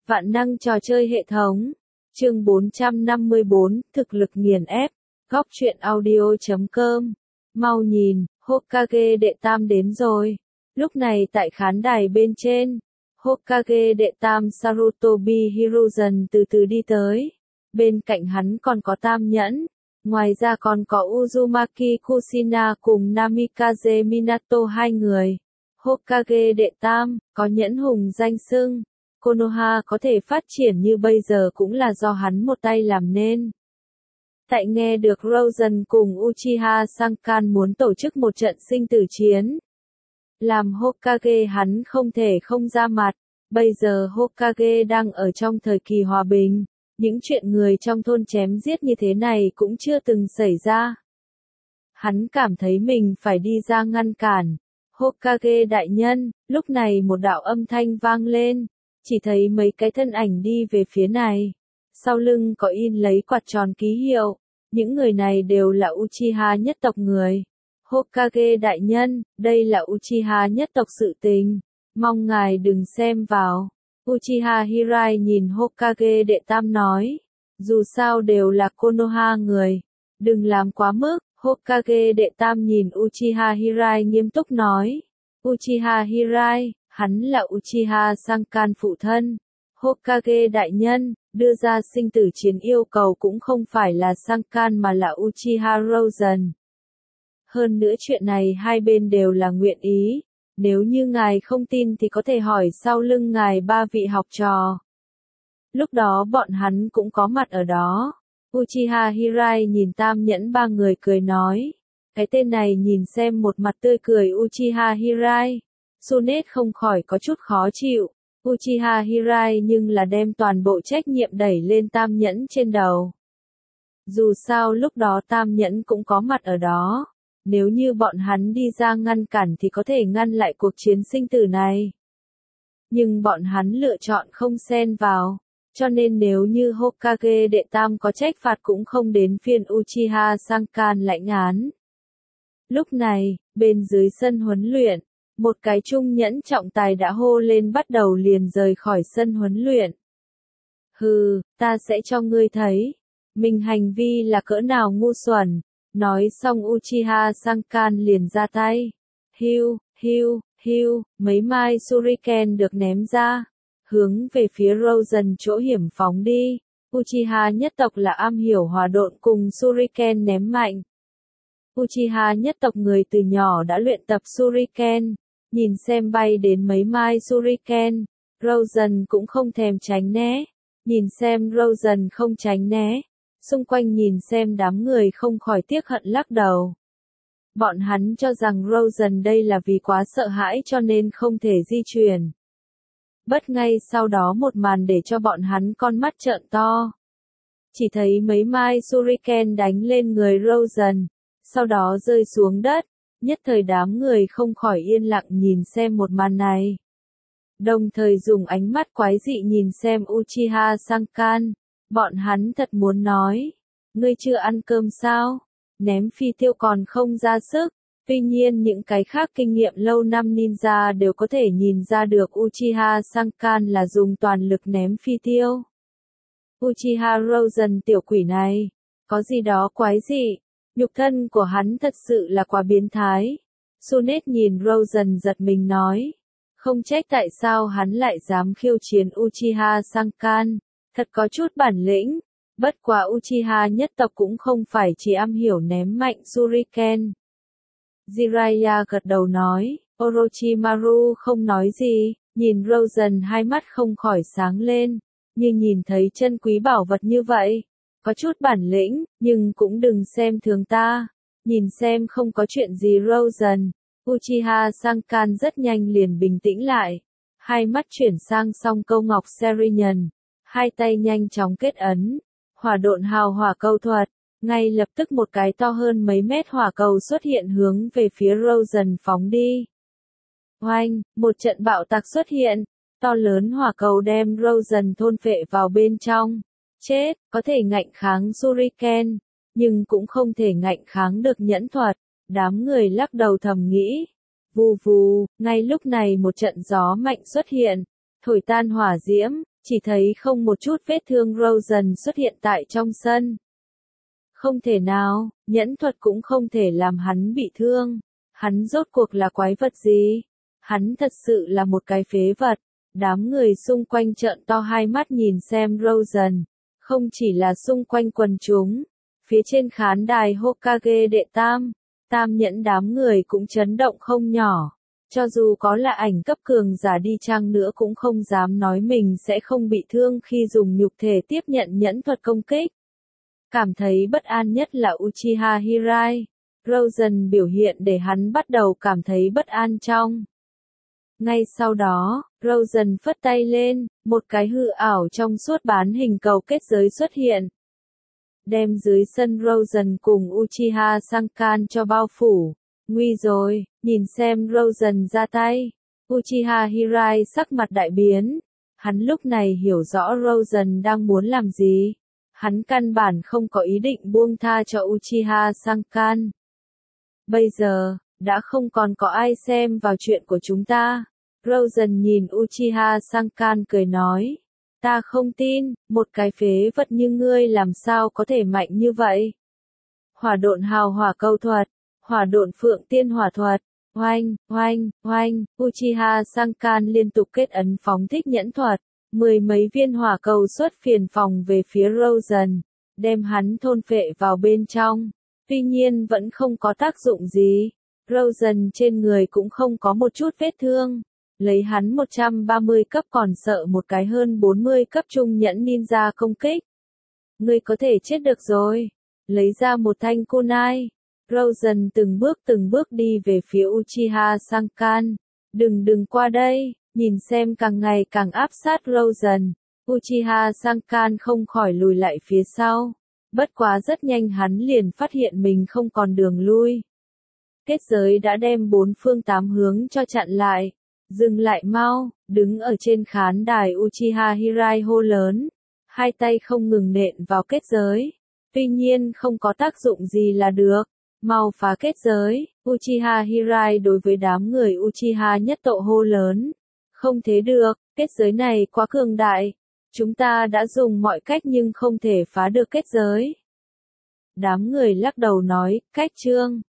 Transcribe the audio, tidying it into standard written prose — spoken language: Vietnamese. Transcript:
Vạn năng trò chơi hệ thống. Chương 454, thực lực nghiền ép. Góc truyện audio.com. Mau nhìn, Hokage đệ tam đến rồi. Lúc này tại khán đài bên trên, Hokage đệ tam Sarutobi Hiruzen từ từ đi tới. Bên cạnh hắn còn có Tam Nhẫn. Ngoài ra còn có Uzumaki Kushina cùng Namikaze Minato hai người. Hokage đệ tam, có nhẫn hùng danh xưng. Konoha có thể phát triển như bây giờ cũng là do hắn một tay làm nên. Tại nghe được Rozen cùng Uchiha Sankan muốn tổ chức một trận sinh tử chiến. Làm Hokage hắn không thể không ra mặt. Bây giờ Hokage đang ở trong thời kỳ hòa bình. Những chuyện người trong thôn chém giết như thế này cũng chưa từng xảy ra. Hắn cảm thấy mình phải đi ra ngăn cản. Hokage đại nhân, lúc này một đạo âm thanh vang lên. Chỉ thấy mấy cái thân ảnh đi về phía này. Sau lưng có in lấy quạt tròn ký hiệu. Những người này đều là Uchiha nhất tộc người. Hokage đại nhân, đây là Uchiha nhất tộc sự tình. Mong ngài đừng xem vào. Uchiha Hirai nhìn Hokage đệ tam nói. Dù sao đều là Konoha người. Đừng làm quá mức. Hokage đệ tam nhìn Uchiha Hirai nghiêm túc nói. Uchiha Hirai, hắn là Uchiha Sankan phụ thân. Hokage đại nhân, đưa ra sinh tử chiến yêu cầu cũng không phải là Sankan mà là Uchiha Rozen. Hơn nữa chuyện này hai bên đều là nguyện ý. Nếu như ngài không tin thì có thể hỏi sau lưng ngài ba vị học trò. Lúc đó bọn hắn cũng có mặt ở đó. Uchiha Hirai nhìn Tam Nhẫn ba người cười nói. Cái tên này nhìn xem một mặt tươi cười Uchiha Hirai. Sunet không khỏi có chút khó chịu. Uchiha Hirai nhưng là đem toàn bộ trách nhiệm đẩy lên Tam Nhẫn trên đầu. Dù sao lúc đó Tam Nhẫn cũng có mặt ở đó. Nếu như bọn hắn đi ra ngăn cản thì có thể ngăn lại cuộc chiến sinh tử này. Nhưng bọn hắn lựa chọn không xen vào. Cho nên nếu như Hokage đệ tam có trách phạt cũng không đến phiên Uchiha Sankan lãnh án. Lúc này, bên dưới sân huấn luyện, một cái trung nhẫn trọng tài đã hô lên bắt đầu liền rời khỏi sân huấn luyện. Hừ, ta sẽ cho ngươi thấy. Mình hành vi là cỡ nào ngu xuẩn. Nói xong Uchiha Sankan liền ra tay. Hiu, hiu, hiu, mấy mai shuriken được ném ra. Hướng về phía Rozen chỗ hiểm phóng đi. Uchiha nhất tộc là am hiểu hòa độn cùng shuriken ném mạnh. Uchiha nhất tộc người từ nhỏ đã luyện tập shuriken. Nhìn xem bay đến mấy mai shuriken. Rozen cũng không thèm tránh né. Nhìn xem Rozen không tránh né. Xung quanh nhìn xem đám người không khỏi tiếc hận lắc đầu. Bọn hắn cho rằng Rozen đây là vì quá sợ hãi cho nên không thể di chuyển. Bất ngay sau đó một màn để cho bọn hắn con mắt trợn to. Chỉ thấy mấy mai shuriken đánh lên người Rozen, sau đó rơi xuống đất, nhất thời đám người không khỏi yên lặng nhìn xem một màn này. Đồng thời dùng ánh mắt quái dị nhìn xem Uchiha Sankan, bọn hắn thật muốn nói, ngươi chưa ăn cơm sao, ném phi tiêu còn không ra sức. Tuy nhiên những cái khác kinh nghiệm lâu năm ninja đều có thể nhìn ra được Uchiha Sankan là dùng toàn lực ném phi tiêu. Uchiha Rozen tiểu quỷ này, có gì đó quái dị, nhục thân của hắn thật sự là quá biến thái. Sunet nhìn Rozen giật mình nói, không trách tại sao hắn lại dám khiêu chiến Uchiha Sankan, thật có chút bản lĩnh, bất quá Uchiha nhất tộc cũng không phải chỉ am hiểu ném mạnh shuriken. Jiraiya gật đầu nói, Orochimaru không nói gì, nhìn Rozen hai mắt không khỏi sáng lên, như nhìn thấy chân quý bảo vật như vậy, có chút bản lĩnh, nhưng cũng đừng xem thường ta, nhìn xem không có chuyện gì Rozen. Uchiha Sankan rất nhanh liền bình tĩnh lại, hai mắt chuyển sang song câu ngọc Serenian, hai tay nhanh chóng kết ấn, hỏa độn hào hỏa câu thuật. Ngay lập tức một cái to hơn mấy mét hỏa cầu xuất hiện hướng về phía Rozen phóng đi. Oanh, một trận bạo tạc xuất hiện, to lớn hỏa cầu đem Rozen thôn phệ vào bên trong. Chết, có thể ngạnh kháng shuriken, nhưng cũng không thể ngạnh kháng được nhẫn thuật. Đám người lắc đầu thầm nghĩ. Vù vù, ngay lúc này một trận gió mạnh xuất hiện, thổi tan hỏa diễm, chỉ thấy không một chút vết thương Rosen xuất hiện tại trong sân. Không thể nào, nhẫn thuật cũng không thể làm hắn bị thương. Hắn rốt cuộc là quái vật gì? Hắn thật sự là một cái phế vật. Đám người xung quanh trợn to hai mắt nhìn xem Rosen. Không chỉ là xung quanh quần chúng. Phía trên khán đài Hokage đệ tam, tam nhẫn đám người cũng chấn động không nhỏ. Cho dù có là ảnh cấp cường giả đi chăng nữa cũng không dám nói mình sẽ không bị thương khi dùng nhục thể tiếp nhận nhẫn thuật công kích. Cảm thấy bất an nhất là Uchiha Hirai. Rosen biểu hiện để hắn bắt đầu cảm thấy bất an trong. Ngay sau đó, Rosen phất tay lên, một cái hư ảo trong suốt bán hình cầu kết giới xuất hiện. Đem dưới sân Rosen cùng Uchiha Sankan cho bao phủ. Nguy rồi, nhìn xem Rosen ra tay. Uchiha Hirai sắc mặt đại biến. Hắn lúc này hiểu rõ Rosen đang muốn làm gì. Hắn căn bản không có ý định buông tha cho Uchiha Sankan. Bây giờ, đã không còn có ai xem vào chuyện của chúng ta. Rosen nhìn Uchiha Sankan cười nói. Ta không tin, một cái phế vật như ngươi làm sao có thể mạnh như vậy. Hỏa độn hào hỏa câu thuật, hỏa độn phượng tiên hỏa thuật, oanh, oanh, oanh, Uchiha Sankan liên tục kết ấn phóng thích nhẫn thuật. 10 mấy viên hỏa cầu xuất phiền phòng về phía Rosen, đem hắn thôn phệ vào bên trong. Tuy nhiên vẫn không có tác dụng gì. Rosen trên người cũng không có một chút vết thương. Lấy hắn 130 cấp còn sợ một cái hơn 40 cấp trung nhẫn ninja công kích. Ngươi có thể chết được rồi. Lấy ra một thanh kunai. Rosen từng bước đi về phía Uchiha Sankan. Đừng qua đây. Nhìn xem càng ngày càng áp sát Rosen. Uchiha Sankan không khỏi lùi lại phía sau. Bất quá rất nhanh hắn liền phát hiện mình không còn đường lui. Kết giới đã đem bốn phương tám hướng cho chặn lại. Dừng lại mau, đứng ở trên khán đài Uchiha Hirai hô lớn. Hai tay không ngừng nện vào kết giới. Tuy nhiên không có tác dụng gì là được. Mau phá kết giới, Uchiha Hirai đối với đám người Uchiha nhất tộc hô lớn. Không thế được, kết giới này quá cường đại. Chúng ta đã dùng mọi cách nhưng không thể phá được kết giới. Đám người lắc đầu nói, cách chương.